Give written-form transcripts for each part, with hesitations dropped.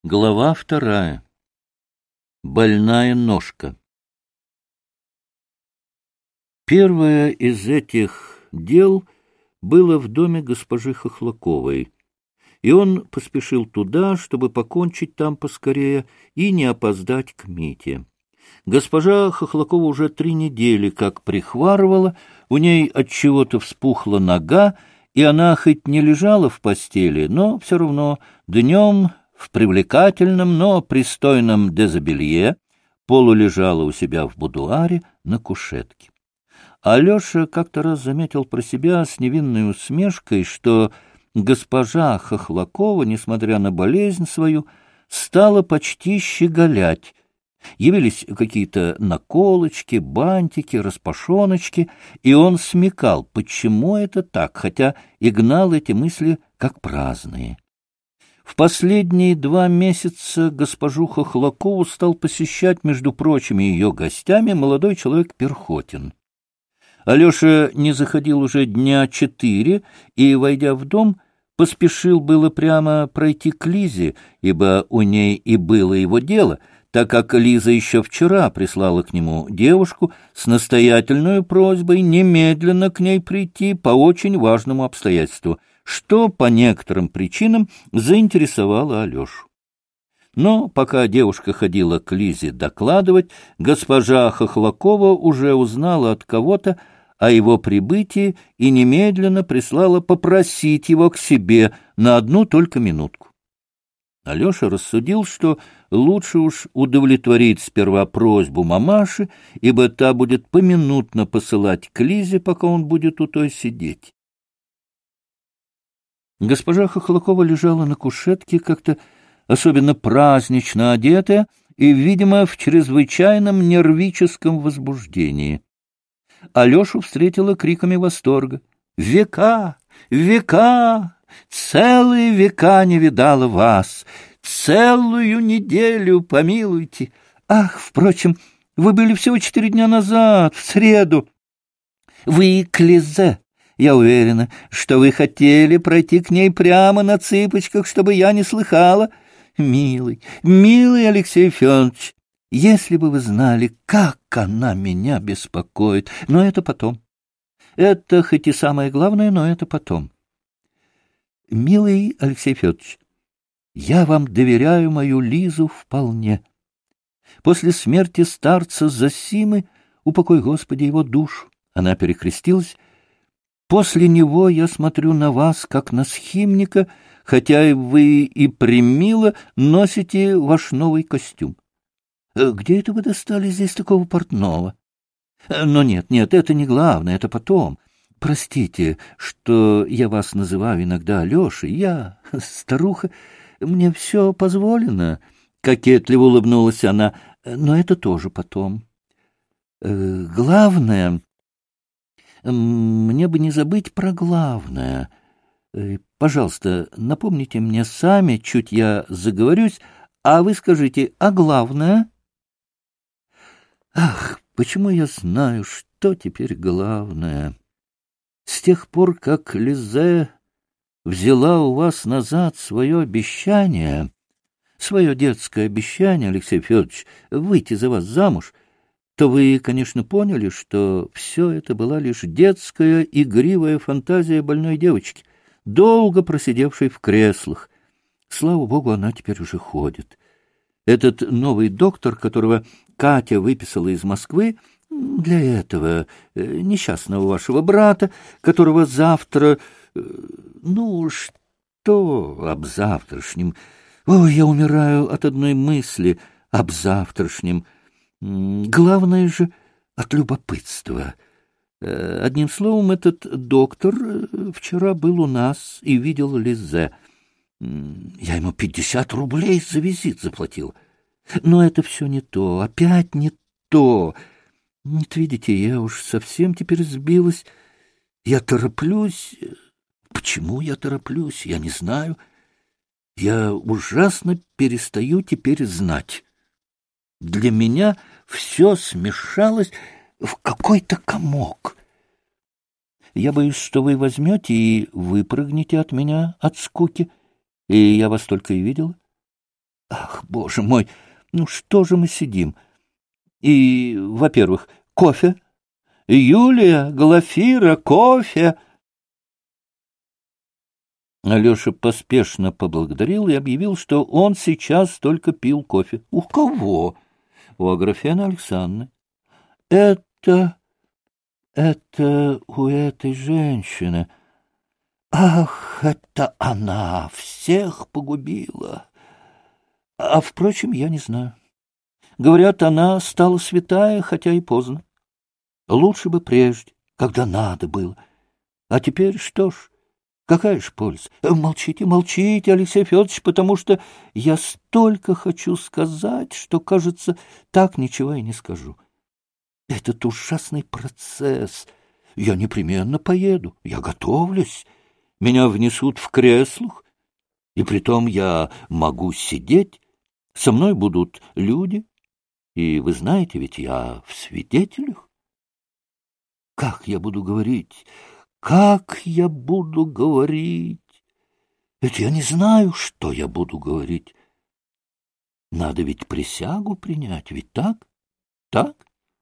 Глава 2. Больная ножка. Первое из этих дел было в доме госпожи Хохлаковой, и он поспешил туда, чтобы покончить там поскорее и не опоздать к Мите. Госпожа Хохлакова уже 3 недели как прихварывала, у ней отчего-то вспухла нога, и она хоть не лежала в постели, но все равно днем в привлекательном, но пристойном дезобелье полулежала у себя в будуаре на кушетке. Алеша как-то раз заметил про себя с невинной усмешкой, что госпожа Хохлакова, несмотря на болезнь свою, стала почти щеголять. Явились какие-то наколочки, бантики, распашоночки, и он смекал, почему это так, хотя и гнал эти мысли как праздные. В последние 2 месяца госпожу Хохлакову стал посещать, между прочими ее гостями, молодой человек Перхотин. Алеша не заходил уже дня 4 и, войдя в дом, поспешил было прямо пройти к Лизе, ибо у ней и было его дело, так как Лиза еще вчера прислала к нему девушку с настоятельной просьбой немедленно к ней прийти по очень важному обстоятельству, что по некоторым причинам заинтересовало Алешу. Но пока девушка ходила к Лизе докладывать, госпожа Хохлакова уже узнала от кого-то о его прибытии и немедленно прислала попросить его к себе на 1 только минутку. Алеша рассудил, что лучше уж удовлетворить сперва просьбу мамаши, ибо та будет поминутно посылать к Лизе, пока он будет у той сидеть. Госпожа Хохлакова лежала на кушетке, как-то особенно празднично одетая и, видимо, в чрезвычайном нервическом возбуждении. Алешу встретила криками восторга. «Века! Века! Целые века не видала вас! Целую неделю, помилуйте! Ах, впрочем, вы были всего 4 дня назад, в среду! Вы к Лизе! Я уверена, что вы хотели пройти к ней прямо на цыпочках, чтобы я не слыхала. Милый, милый Алексей Федорович, если бы вы знали, как она меня беспокоит. Но это потом. Это хоть и самое главное, но это потом. Милый Алексей Федорович, я вам доверяю мою Лизу вполне. После смерти старца Зосимы, упокой Господи его душу, она перекрестилась. После него я смотрю на вас, как на схимника, хотя вы и премило носите ваш новый костюм. Где это вы достали здесь такого портного? Но нет, это не главное, это потом. Простите, что я вас называю иногда Алешей. Я старуха, мне все позволено. Кокетливо улыбнулась она, но это тоже потом. Главное... Мне бы не забыть про главное. Пожалуйста, напомните мне сами, чуть я заговорюсь, а вы скажите, а главное? Ах, почему я знаю, что теперь главное? С тех пор, как Лизе взяла у вас назад свое обещание, свое детское обещание, Алексей Федорович, выйти за вас замуж, то вы, конечно, поняли, что все это была лишь детская игривая фантазия больной девочки, долго просидевшей в креслах. Слава богу, она теперь уже ходит. Этот новый доктор, которого Катя выписала из Москвы, для этого несчастного вашего брата, которого завтра... Ну, что об завтрашнем? Ой, я умираю от одной мысли об завтрашнем. Главное же от любопытства. Одним словом, этот доктор вчера был у нас и видел Лизе. Я ему 50 рублей за визит заплатил. Но это все не то, опять не то. Вот видите, я уж совсем теперь сбилась. Я тороплюсь. Почему я тороплюсь, я не знаю. Я ужасно перестаю теперь знать. Для меня все смешалось в какой-то комок. Я боюсь, что вы возьмете и выпрыгнете от меня от скуки, и я вас только и видела. Ах, боже мой, ну что же мы сидим? И, во-первых, кофе. Юлия, Глафира, кофе. Алеша поспешно поблагодарил и объявил, что он сейчас только пил кофе. — У кого? — У Аграфены Александры. — Это у этой женщины. Ах, это она всех погубила. А, впрочем, я не знаю. Говорят, она стала святая, хотя и поздно. Лучше бы прежде, когда надо было. А теперь что ж? Какая ж польза? Молчите, молчите, Алексей Федорович, потому что я столько хочу сказать, что, кажется, так ничего и не скажу. Этот ужасный процесс. Я непременно поеду, я готовлюсь. Меня внесут в креслах, и притом я могу сидеть. Со мной будут люди, и вы знаете, ведь я в свидетелях. Как я буду говорить? Как я буду говорить? Ведь я не знаю, что я буду говорить. Надо ведь присягу принять, ведь так? Так?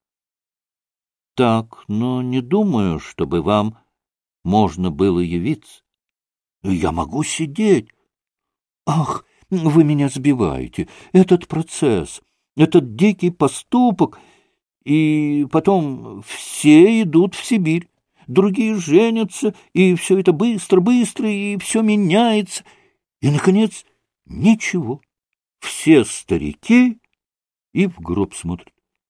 Так, но не думаю, чтобы вам можно было явиться. Я могу сидеть. Ах, вы меня сбиваете. Этот процесс, этот дикий поступок, и потом все идут в Сибирь. Другие женятся, и все это быстро-быстро, и все меняется. И, наконец, ничего. Все старики и в гроб смотрят.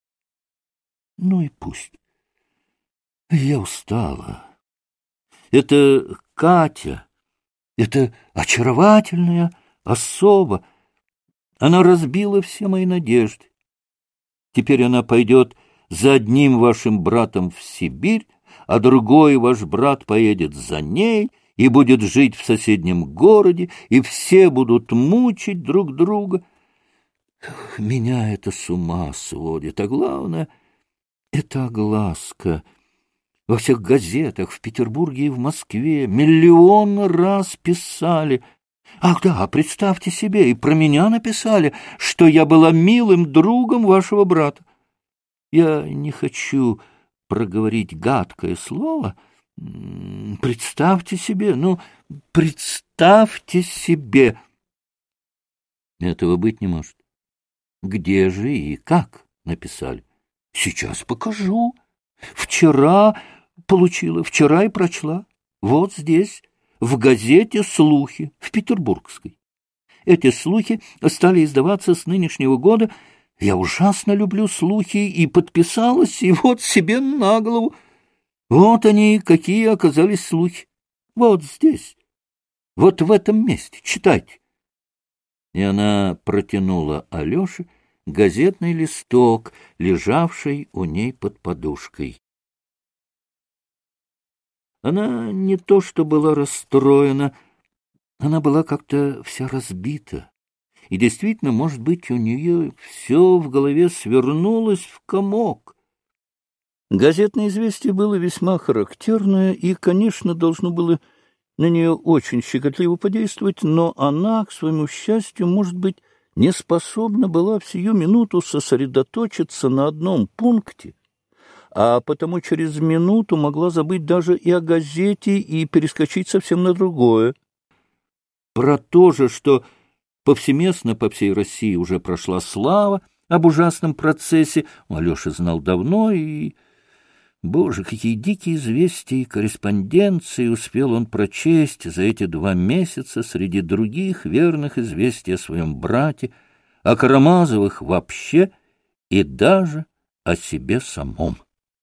Ну и пусть. Я устала. Это Катя, это очаровательная особа. Она разбила все мои надежды. Теперь она пойдет за одним вашим братом в Сибирь, а другой ваш брат поедет за ней и будет жить в соседнем городе, и все будут мучить друг друга. Меня это с ума сводит, а главное — это огласка. Во всех газетах в Петербурге и в Москве миллион раз писали. Ах да, представьте себе, и про меня написали, что я была милым другом вашего брата. Я не хочу проговорить гадкое слово. Представьте себе, представьте себе. Этого быть не может. Где же и как написали? Сейчас покажу. Вчера и прочла. Вот здесь, в газете «Слухи», в Петербургской. Эти слухи стали издаваться с нынешнего года. Я ужасно люблю слухи и подписалась, и вот себе на голову. Вот они, какие оказались слухи. Вот здесь, вот в этом месте. Читайте. И она протянула Алёше газетный листок, лежавший у ней под подушкой. Она не то что была расстроена, она была как-то вся разбита. И действительно, может быть, у нее все в голове свернулось в комок. Газетное известие было весьма характерное и, конечно, должно было на нее очень щекотливо подействовать, но она, к своему счастью, может быть, не способна была в сию минуту сосредоточиться на одном пункте, а потому через минуту могла забыть даже и о газете и перескочить совсем на другое. Про то же, что повсеместно по всей России уже прошла слава об ужасном процессе, Алеша знал давно, и, боже, какие дикие известия и корреспонденции успел он прочесть за эти 2 месяца среди других верных известий о своем брате, о Карамазовых вообще и даже о себе самом.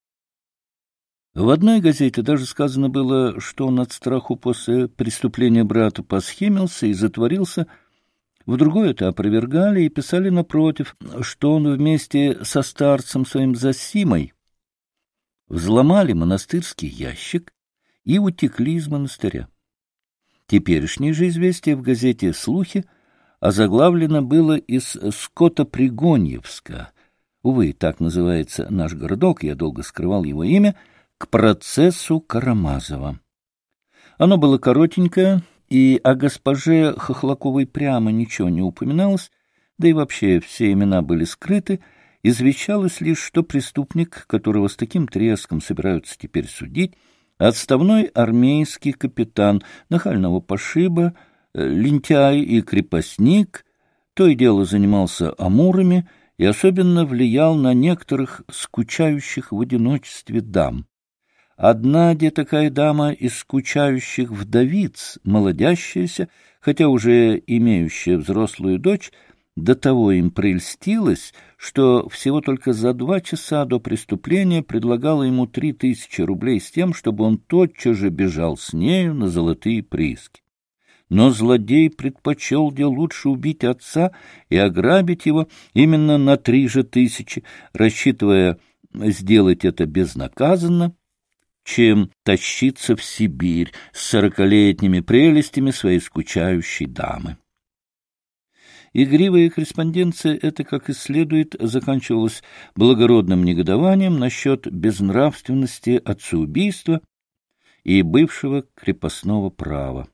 В одной газете даже сказано было, что он от страху после преступления брата посхимился и затворился. В другой это опровергали и писали напротив, что он вместе со старцем своим Зосимой взломали монастырский ящик и утекли из монастыря. Теперешнее же известие в газете «Слухи» озаглавлено было из Скотопригоньевска. Увы, так называется наш городок, я долго скрывал его имя, к процессу Карамазова. Оно было коротенькое, и о госпоже Хохлаковой прямо ничего не упоминалось, да и вообще все имена были скрыты, извещалось лишь, что преступник, которого с таким треском собираются теперь судить, отставной армейский капитан, нахального пошиба, лентяй и крепостник, то и дело занимался амурами и особенно влиял на некоторых скучающих в одиночестве дам. Одна где такая дама из скучающих вдовиц, молодящаяся, хотя уже имеющая взрослую дочь, до того им прельстилась, что всего только за 2 часа до преступления предлагала ему 3000 рублей с тем, чтобы он тотчас же бежал с нею на золотые прииски. Но злодей предпочел где лучше убить отца и ограбить его именно на 3000, рассчитывая сделать это безнаказанно, чем тащиться в Сибирь с 40-летними прелестями своей скучающей дамы. Игривая корреспонденция эта, как и следует, заканчивалась благородным негодованием насчет безнравственности отцеубийства и бывшего крепостного права.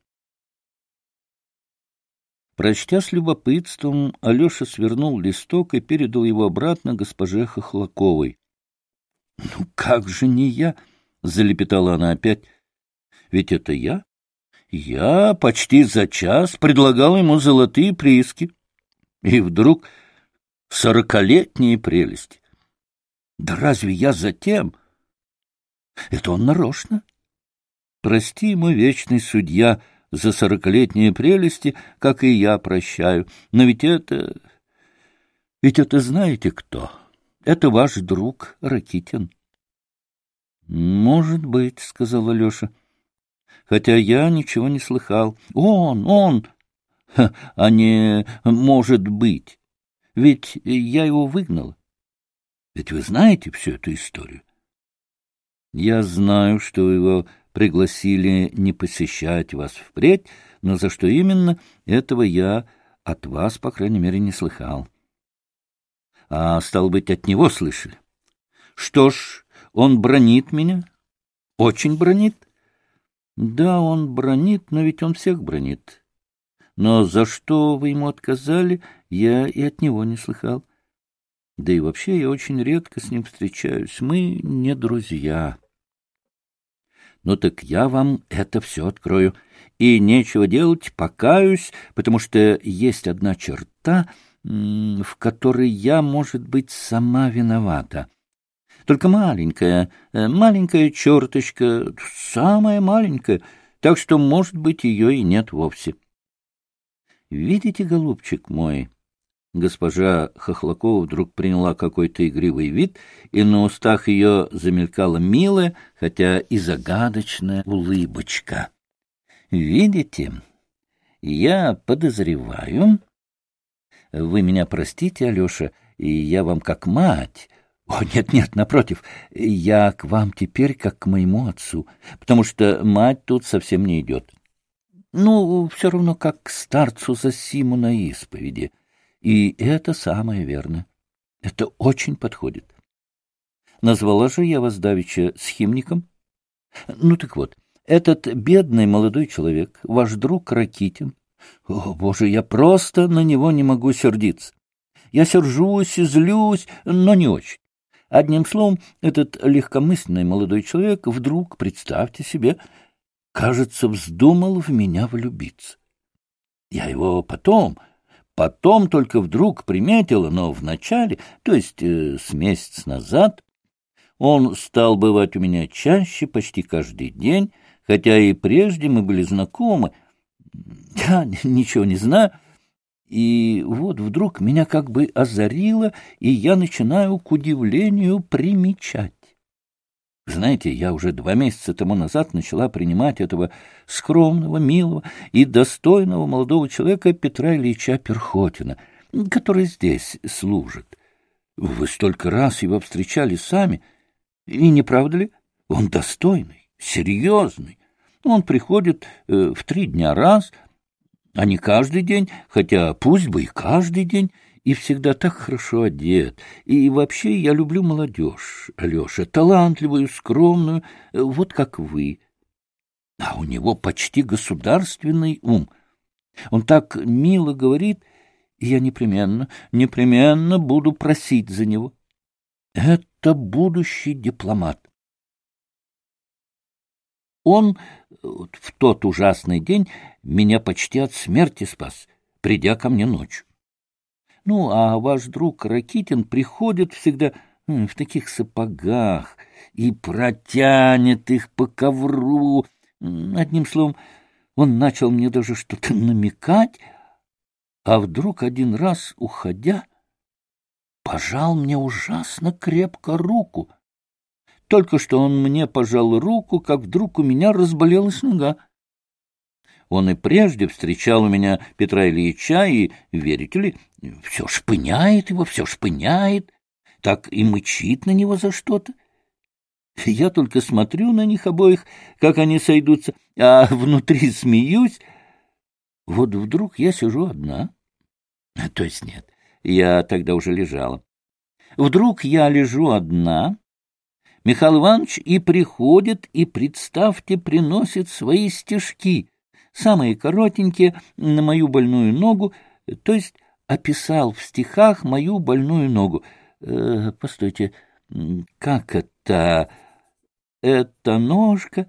Прочтя с любопытством, Алеша свернул листок и передал его обратно госпоже Хохлаковой. — Ну как же не я? — залепетала она опять. — Ведь это я. Я почти за час предлагал ему золотые прииски. И вдруг 40-летние прелести. Да разве я затем? Это он нарочно. Прости, мой вечный судья, за 40-летние прелести, как и я прощаю. Но ведь это знаете кто? Это ваш друг Ракитин. — Может быть, — сказал Алеша, — хотя я ничего не слыхал. Он, а не может быть. Ведь я его выгнал. Ведь вы знаете всю эту историю? Я знаю, что вы его пригласили не посещать вас впредь, но за что именно, этого я от вас, по крайней мере, не слыхал. А, стало быть, от него слышали. Что ж, он бранит меня? Очень бранит? Да, он бранит, но ведь он всех бранит. Но за что вы ему отказали, я и от него не слыхал. Да и вообще я очень редко с ним встречаюсь. Мы не друзья. Ну так я вам это все открою. И нечего делать, покаюсь, потому что есть одна черта, в которой я, может быть, сама виновата. Только маленькая черточка, самая маленькая, так что, может быть, ее и нет вовсе. Видите, голубчик мой, госпожа Хохлакова вдруг приняла какой-то игривый вид, и на устах ее замелькала милая, хотя и загадочная улыбочка. Видите, я подозреваю... Вы меня простите, Алеша, и я вам как мать... О, нет, напротив, я к вам теперь как к моему отцу, потому что мать тут совсем не идет. Ну, все равно как к старцу Зосиму на исповеди. И это самое верное. Это очень подходит. Назвала же я вас давеча схимником. Ну так вот, этот бедный молодой человек, ваш друг Ракитин. О, Боже, я просто на него не могу сердиться. Я сержусь и злюсь, но не очень. Одним словом, этот легкомысленный молодой человек вдруг, представьте себе, кажется, вздумал в меня влюбиться. Я его потом только вдруг приметила, но вначале, то есть с месяц назад, он стал бывать у меня чаще, почти каждый день, хотя и прежде мы были знакомы. Я ничего не знаю. И вот вдруг меня как бы озарило, и я начинаю, к удивлению, примечать. Знаете, я уже 2 месяца тому назад начала принимать этого скромного, милого и достойного молодого человека Петра Ильича Перхотина, который здесь служит. Вы столько раз его встречали сами, и не правда ли? Он достойный, серьезный. Он приходит в 3 дня раз, а не каждый день, хотя пусть бы и каждый день, и всегда так хорошо одет. И вообще я люблю молодежь, Алеша, талантливую, скромную, вот как вы. А у него почти государственный ум. Он так мило говорит, и я непременно буду просить за него. Это будущий дипломат. Он в тот ужасный день меня почти от смерти спас, придя ко мне ночью. Ну, а ваш друг Ракитин приходит всегда в таких сапогах и протянет их по ковру. Одним словом, он начал мне даже что-то намекать, а вдруг один раз, уходя, пожал мне ужасно крепко руку. Только что он мне пожал руку, как вдруг у меня разболелась нога. Он и прежде встречал у меня Петра Ильича, и, верите ли, все шпыняет его, все шпыняет, так и мычит на него за что-то. Я только смотрю на них обоих, как они сойдутся, а внутри смеюсь. Вот вдруг я сижу одна. То есть нет, я тогда уже лежала. Вдруг я лежу одна, Михаил Иванович и приходит, и, представьте, приносит свои стишки, самые коротенькие, на мою больную ногу, то есть описал в стихах мою больную ногу. Постойте, как это? Эта ножка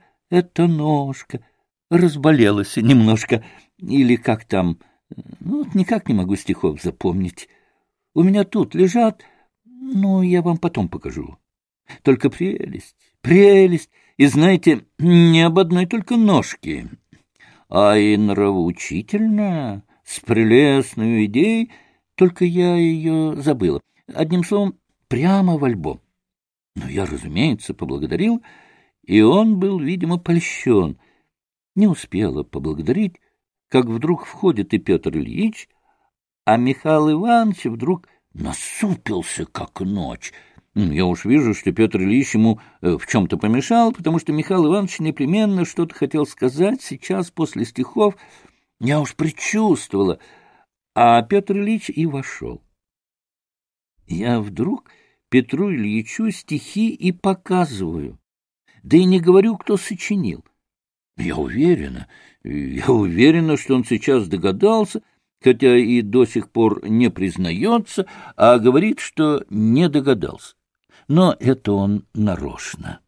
разболелась немножко, или как там? Ну, вот никак не могу стихов запомнить. У меня тут лежат, ну, я вам потом покажу. Только прелесть, и, знаете, не об одной только ножке, а и нравоучительно, с прелестной идеей, только я ее забыла. Одним словом, прямо в альбом. Но я, разумеется, поблагодарил, и он был, видимо, польщен. Не успела поблагодарить, как вдруг входит и Петр Ильич, а Михаил Иванович вдруг насупился, как ночь. Я уж вижу, что Петр Ильич ему в чем-то помешал, потому что Михаил Иванович непременно что-то хотел сказать сейчас после стихов. Я уж предчувствовала, а Петр Ильич и вошел. Я вдруг Петру Ильичу стихи и показываю, да и не говорю, кто сочинил. Я уверена, что он сейчас догадался, хотя и до сих пор не признается, а говорит, что не догадался. Но это он нарочно.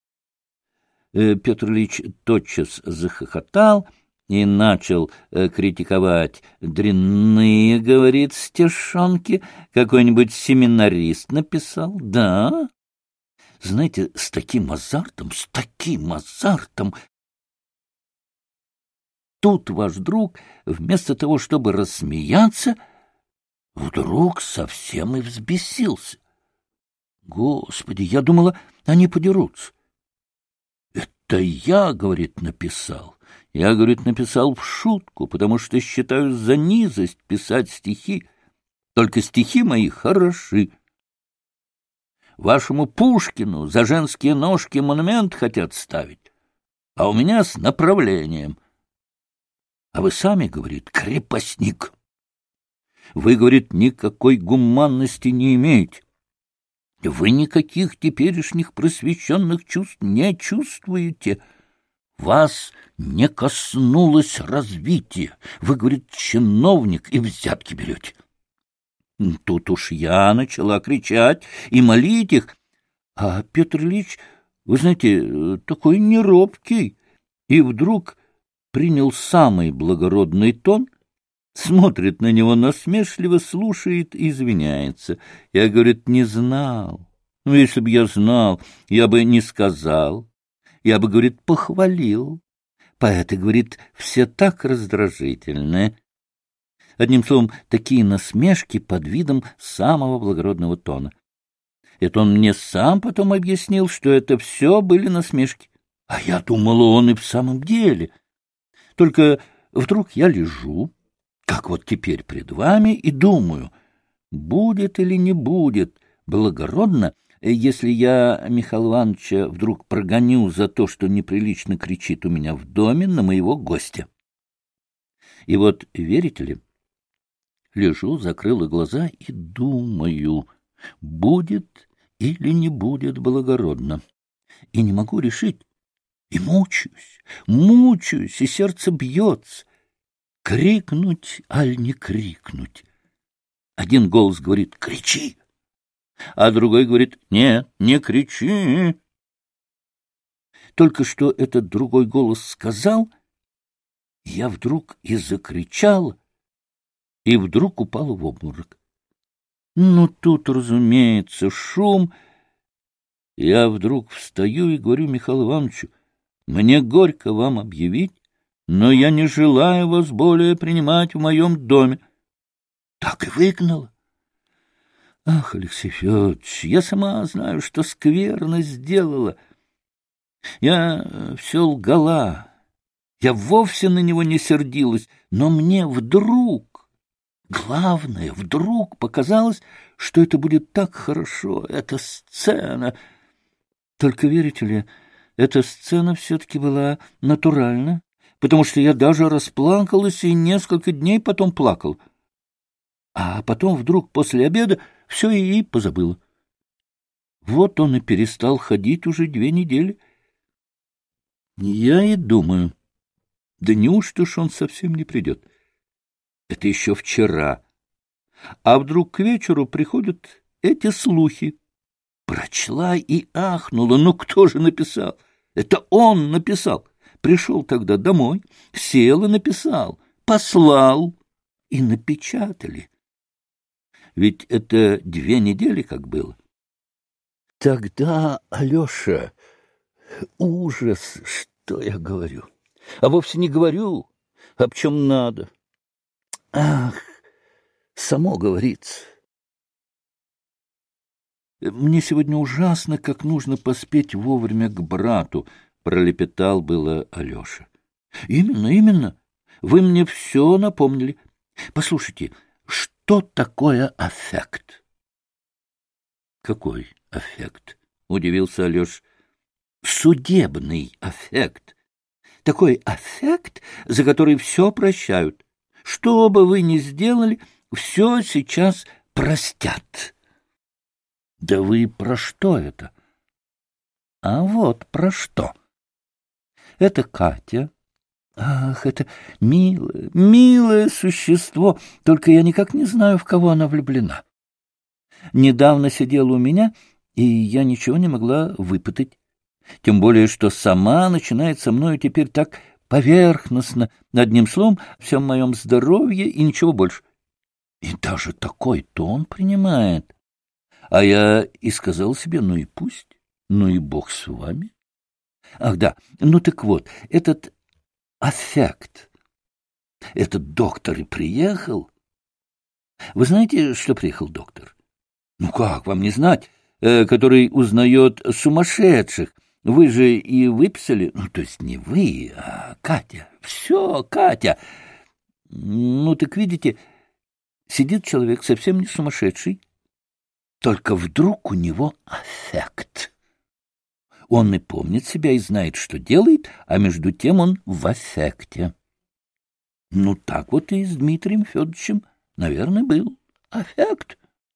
Петр Ильич тотчас захохотал и начал критиковать. Дрянные, говорит, стишонки, какой-нибудь семинарист написал. Да, знаете, с таким азартом. Тут ваш друг, вместо того, чтобы рассмеяться, вдруг совсем и взбесился. Господи, я думала, они подерутся. Это я, говорит, написал. Я, говорит, написал в шутку, потому что считаю за низость писать стихи. Только стихи мои хороши. Вашему Пушкину за женские ножки монумент хотят ставить, а у меня с направлением. А вы сами, говорит, крепостник. Вы, говорит, никакой гуманности не имеете. Вы никаких теперешних просвещенных чувств не чувствуете. Вас не коснулось развития. Вы, говорит, чиновник и взятки берете. Тут уж я начала кричать и молить их. А Петр Ильич, вы знаете, такой неробкий, и вдруг принял самый благородный тон, смотрит на него насмешливо, слушает и извиняется. Я, говорит, не знал. Ну, если бы я знал, я бы не сказал. Я бы, говорит, похвалил. Поэты, говорит, все так раздражительные. Одним словом, такие насмешки под видом самого благородного тона. Это он мне сам потом объяснил, что это все были насмешки. А я думала, он и в самом деле. Только вдруг я лежу, как вот теперь пред вами, и думаю, будет или не будет благородно, если я Михаила Ивановича вдруг прогоню за то, что неприлично кричит у меня в доме на моего гостя. И вот, верите ли, лежу, закрыла глаза и думаю, будет или не будет благородно. И не могу решить, и мучаюсь, и сердце бьется. Крикнуть, аль не крикнуть? Один голос говорит «Кричи!», а другой говорит «Нет, не кричи!». Только что этот другой голос сказал, я вдруг и закричал, и вдруг упал в обморок. Ну, тут, разумеется, шум. Я вдруг встаю и говорю Михаилу Ивановичу: мне горько вам объявить, но я не желаю вас более принимать в моем доме. Так и выгнала. Ах, Алексей Федорович, я сама знаю, что скверно сделала. Я все лгала. Я вовсе на него не сердилась, но мне вдруг, главное, вдруг показалось, что это будет так хорошо, эта сцена. Только, верите ли, эта сцена все-таки была натуральна, потому что я даже расплакалась и несколько дней потом плакал. А потом вдруг после обеда все и позабыла. Вот он и перестал ходить уже 2 недели. Я и думаю, да неужто ж он совсем не придет? Это еще вчера. А вдруг к вечеру приходят эти слухи. Прочла и ахнула. Ну, кто же написал? Это он написал. Пришел тогда домой, сел и написал, послал и напечатали. Ведь это 2 недели как было. Тогда, Алеша, ужас, что я говорю. А вовсе не говорю, об чем надо. Ах, само говорится. Мне сегодня ужасно, как нужно поспеть вовремя к брату, пролепетал было Алеша. Именно. Вы мне все напомнили. Послушайте, что такое аффект? Какой аффект? Удивился Алеша. Судебный аффект. Такой аффект, за который все прощают. Что бы вы ни сделали, все сейчас простят. Да вы про что это? А вот про что. Это Катя. Ах, это милое существо, только я никак не знаю, в кого она влюблена. Недавно сидела у меня, и я ничего не могла выпытать. Тем более, что сама начинает со мною теперь так поверхностно, одним словом, о всем моем здоровье и ничего больше. И даже такой тон принимает. А я и сказал себе, ну и пусть, ну и бог с вами. Ах да, ну так вот, этот аффект, этот доктор и приехал. Вы знаете, что приехал доктор? Ну как вам не знать, который узнает сумасшедших. Вы же и выписали, ну то есть не вы, а Катя. Все, Катя. Ну так видите, сидит человек совсем не сумасшедший, только вдруг у него аффект. Он и помнит себя, и знает, что делает, а между тем он в аффекте. Ну, так вот и с Дмитрием Федоровичем, наверное, был аффект.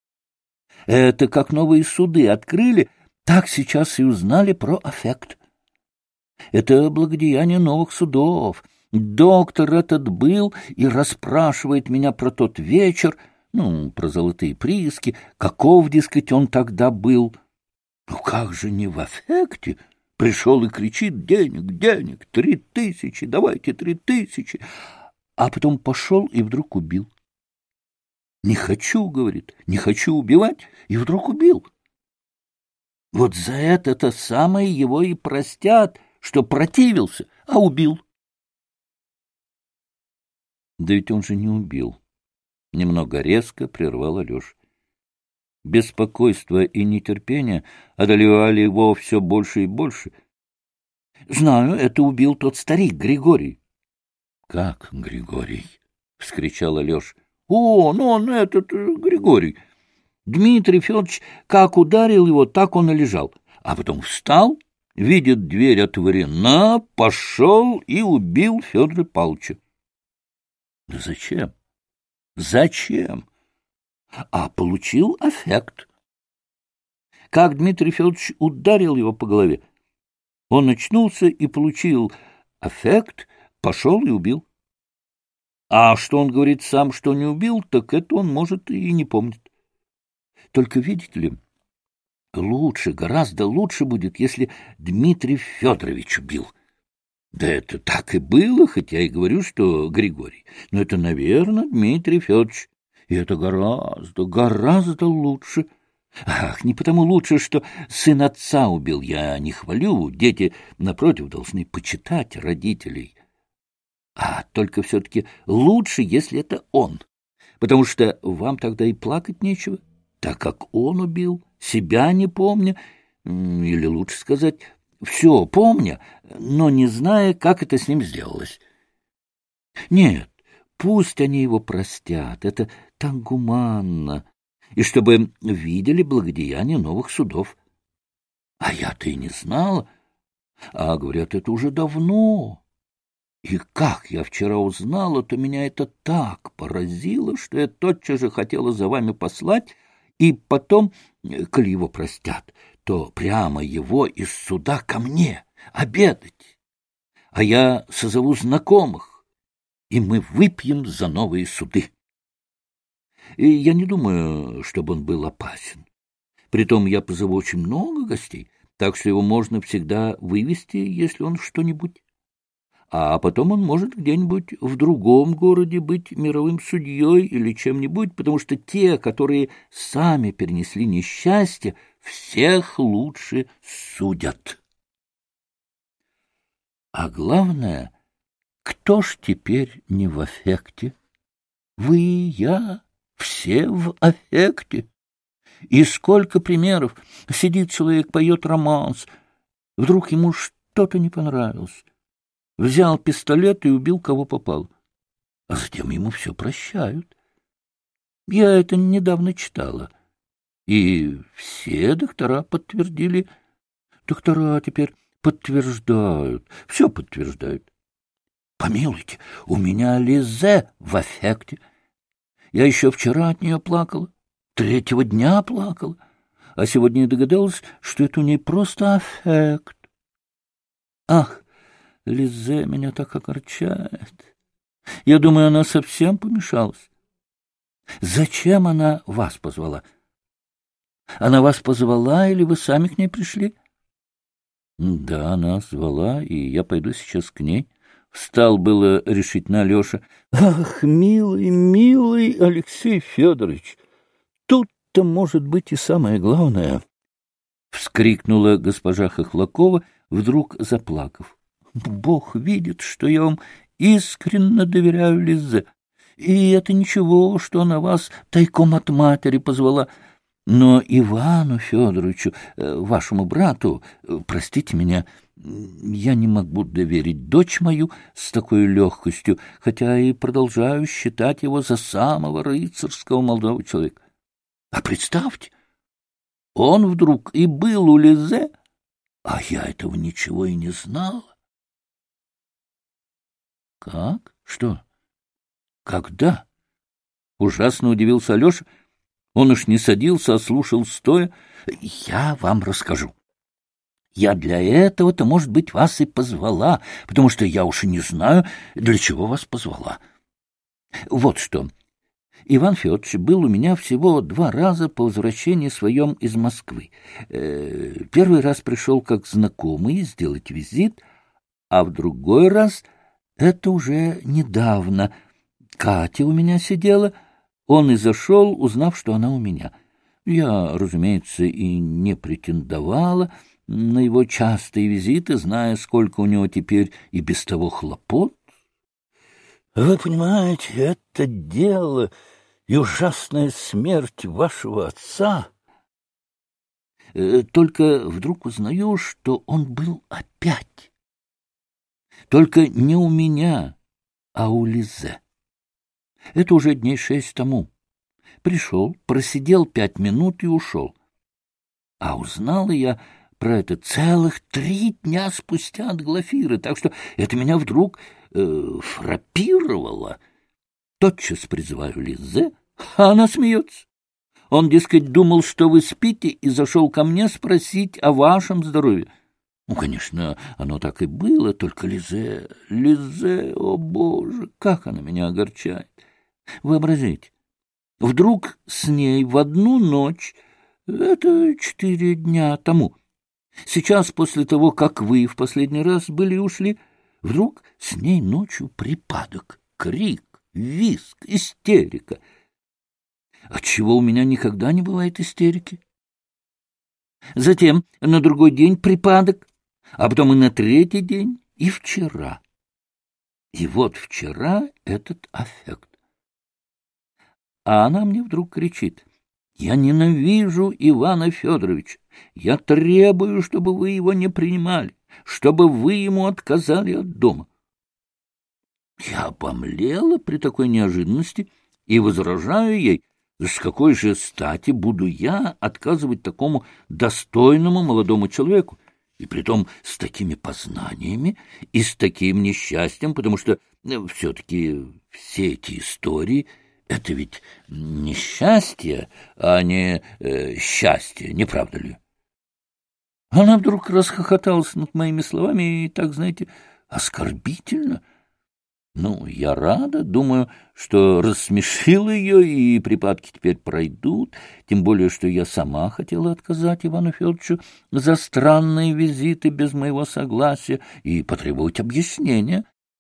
Это как новые суды открыли, так сейчас и узнали про аффект. Это благодеяние новых судов. Доктор этот был и расспрашивает меня про тот вечер, ну, про золотые прииски, каков, дескать, он тогда был. Ну, как же не в аффекте? Пришел и кричит: денег, 3000, давайте 3000. А потом пошел и вдруг убил. Не хочу, говорит, не хочу убивать, и вдруг убил. Вот за это-то самое его и простят, что противился, а убил. Да ведь он же не убил. Немного резко прервал Алеша. Беспокойство и нетерпение одолевали его все больше и больше. — Знаю, это убил тот старик Григорий. — Как Григорий? — вскричал Алеша. — Он этот Григорий. Дмитрий Федорович как ударил его, так он и лежал. А потом встал, видит, дверь отворена, пошел и убил Федора Павловича. — Да зачем? Зачем? А получил аффект. Как Дмитрий Федорович ударил его по голове, он очнулся и получил аффект, пошел и убил. А что он говорит сам, что не убил, так это он, может, и не помнит. Только, видите ли, лучше, гораздо лучше будет, если Дмитрий Федорович убил. Да это так и было, хотя и говорю, что Григорий. Но это, наверное, Дмитрий Федорович. И это гораздо, гораздо лучше. Ах, не потому лучше, что сын отца убил. Я не хвалю. Дети, напротив, должны почитать родителей. А только все-таки лучше, если это он. Потому что вам тогда и плакать нечего, так как он убил, себя не помня, или лучше сказать, все помня, но не зная, как это с ним сделалось. Нет, пусть они его простят, это так гуманно, и чтобы видели благодеяние новых судов. А я-то и не знала, а говорят, это уже давно. И как я вчера узнала, то меня это так поразило, что я тотчас же хотела за вами послать, и потом, коли его простят, то прямо его из суда ко мне обедать. А я созову знакомых, и мы выпьем за новые суды. И я не думаю, чтобы он был опасен. Притом я позову очень много гостей, так что его можно всегда вывести, если он что-нибудь. А потом он может где-нибудь в другом городе быть мировым судьей или чем-нибудь, потому что те, которые сами перенесли несчастье, всех лучше судят. А главное, кто ж теперь не в аффекте? Вы и я, все в аффекте. И сколько примеров. Сидит человек, поет романс. Вдруг ему что-то не понравилось. Взял пистолет и убил, кого попал. А затем ему все прощают. Я это недавно читала. И все доктора подтвердили. Доктора теперь подтверждают. Все подтверждают. Помилуйте, у меня Лизе в аффекте. Я еще вчера от нее плакала. 3-го дня плакала. А сегодня я догадалась, что это у ней просто аффект. Ах! Лизе меня так огорчает. Я думаю, она совсем помешалась. Зачем она вас позвала? Она вас позвала, или вы сами к ней пришли? Да, она звала, и я пойду сейчас к ней. Встал было решительно Алеша. Ах, милый, милый Алексей Федорович, тут-то может быть и самое главное. Вскрикнула госпожа Хохлакова, вдруг заплакав. Бог видит, что я вам искренне доверяю, Лизе. И это ничего, что она вас тайком от матери позвала. Но Ивану Федоровичу, вашему брату, простите меня, я не могу доверить дочь мою с такой легкостью, хотя и продолжаю считать его за самого рыцарского молодого человека. А представьте, он вдруг и был у Лизе, а я этого ничего и не знала. Как? Что? Когда? Ужасно удивился Алеша. Он уж не садился, а слушал стоя. Я вам расскажу. Я для этого-то, может быть, вас и позвала, потому что я уж и не знаю, для чего вас позвала. Вот что. Иван Федорович был у меня всего 2 раза по возвращении своем из Москвы. Первый раз пришел как знакомый сделать визит, а в другой раз... Это уже недавно. Катя у меня сидела. Он и зашел, узнав, что она у меня. Я, разумеется, и не претендовала на его частые визиты, зная, сколько у него теперь и без того хлопот. Вы понимаете, это дело и ужасная смерть вашего отца. Только вдруг узнаю, что он был опять. Только не у меня, а у Лизе. Это уже дней 6 тому. Пришел, просидел 5 минут и ушел. А узнала я про это целых 3 дня спустя от Глафиры, так что это меня вдруг фрапировало. Тотчас призываю Лизе, а она смеется. Он, дескать, думал, что вы спите, и зашел ко мне спросить о вашем здоровье. Ну, конечно, оно так и было, только Лизе, о боже, как она меня огорчает. Вообразите, вдруг с ней в одну ночь, это 4 дня тому, сейчас после того, как вы в последний раз были и ушли, вдруг с ней ночью припадок, крик, визг, истерика. Отчего у меня никогда не бывает истерики? Затем на другой день припадок, а потом и на третий день, и вчера. И вот вчера этот аффект. А она мне вдруг кричит: «Я ненавижу Ивана Федоровича. Я требую, чтобы вы его не принимали, чтобы вы ему отказали от дома». Я обомлела при такой неожиданности и возражаю ей: с какой же стати буду я отказывать такому достойному молодому человеку, и притом с такими познаниями и с таким несчастьем, потому что все-таки все эти истории — это ведь несчастье, а не счастье, не правда ли? Она вдруг расхохоталась над моими словами и так, знаете, оскорбительно. Ну, я рада, думаю, что рассмешила ее, и припадки теперь пройдут, тем более, что я сама хотела отказать Ивану Федоровичу за странные визиты без моего согласия и потребовать объяснения.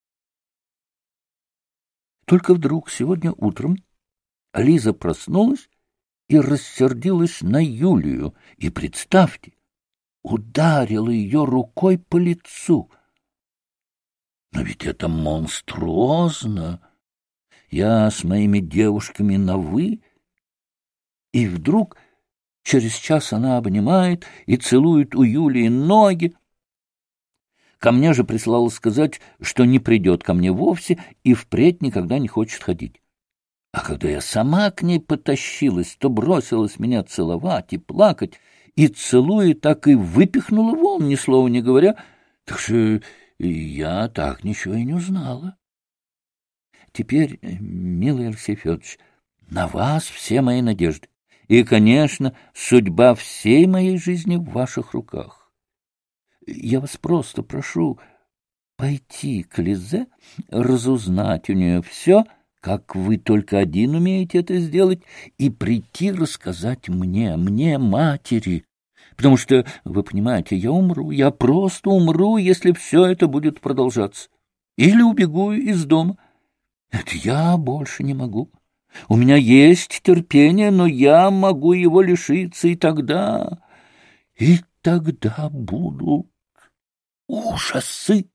Только вдруг сегодня утром Лиза проснулась и рассердилась на Юлию, и, представьте, ударила ее рукой по лицу. Но ведь это монструозно. Я с моими девушками на «вы», и вдруг через час она обнимает и целует у Юлии ноги. Ко мне же прислала сказать, что не придет ко мне вовсе и впредь никогда не хочет ходить. А когда я сама к ней потащилась, то бросилась меня целовать и плакать, и, целуя, так и выпихнула вон, ни слова не говоря, так что я так ничего и не узнала. Теперь, милый Алексей Федорович, на вас все мои надежды. И, конечно, судьба всей моей жизни в ваших руках. Я вас просто прошу пойти к Лизе, разузнать у нее все, как вы только один умеете это сделать, и прийти рассказать мне, матери. Потому что, вы понимаете, я умру, я просто умру, если все это будет продолжаться. Или убегу из дома. Это я больше не могу. У меня есть терпение, но я могу его лишиться, и тогда будут ужасы.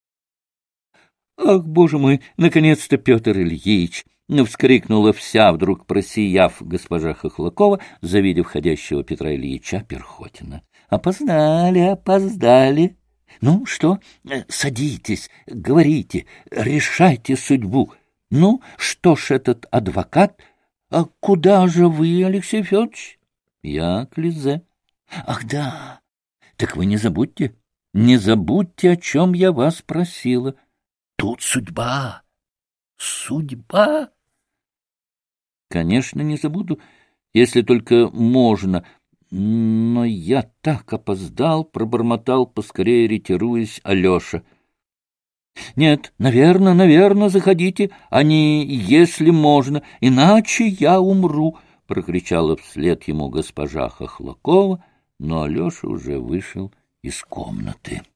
Ах, боже мой, наконец-то Петр Ильич! — вскрикнула вся, вдруг просияв, госпожа Хохлакова, завидев входящего Петра Ильича Перхотина. — Опоздали. Ну, что, садитесь, говорите, решайте судьбу. Ну, что ж этот адвокат? А куда же вы, Алексей Федорович? — Я к Лизе. — Ах, да. Так вы не забудьте, о чем я вас просила. Тут судьба. Судьба? Конечно, не забуду, если только можно. Но я так опоздал, пробормотал, поскорее ретируясь, Алеша. Нет, наверно, заходите, а не если можно, иначе я умру, прокричала вслед ему госпожа Хохлакова, но Алеша уже вышел из комнаты.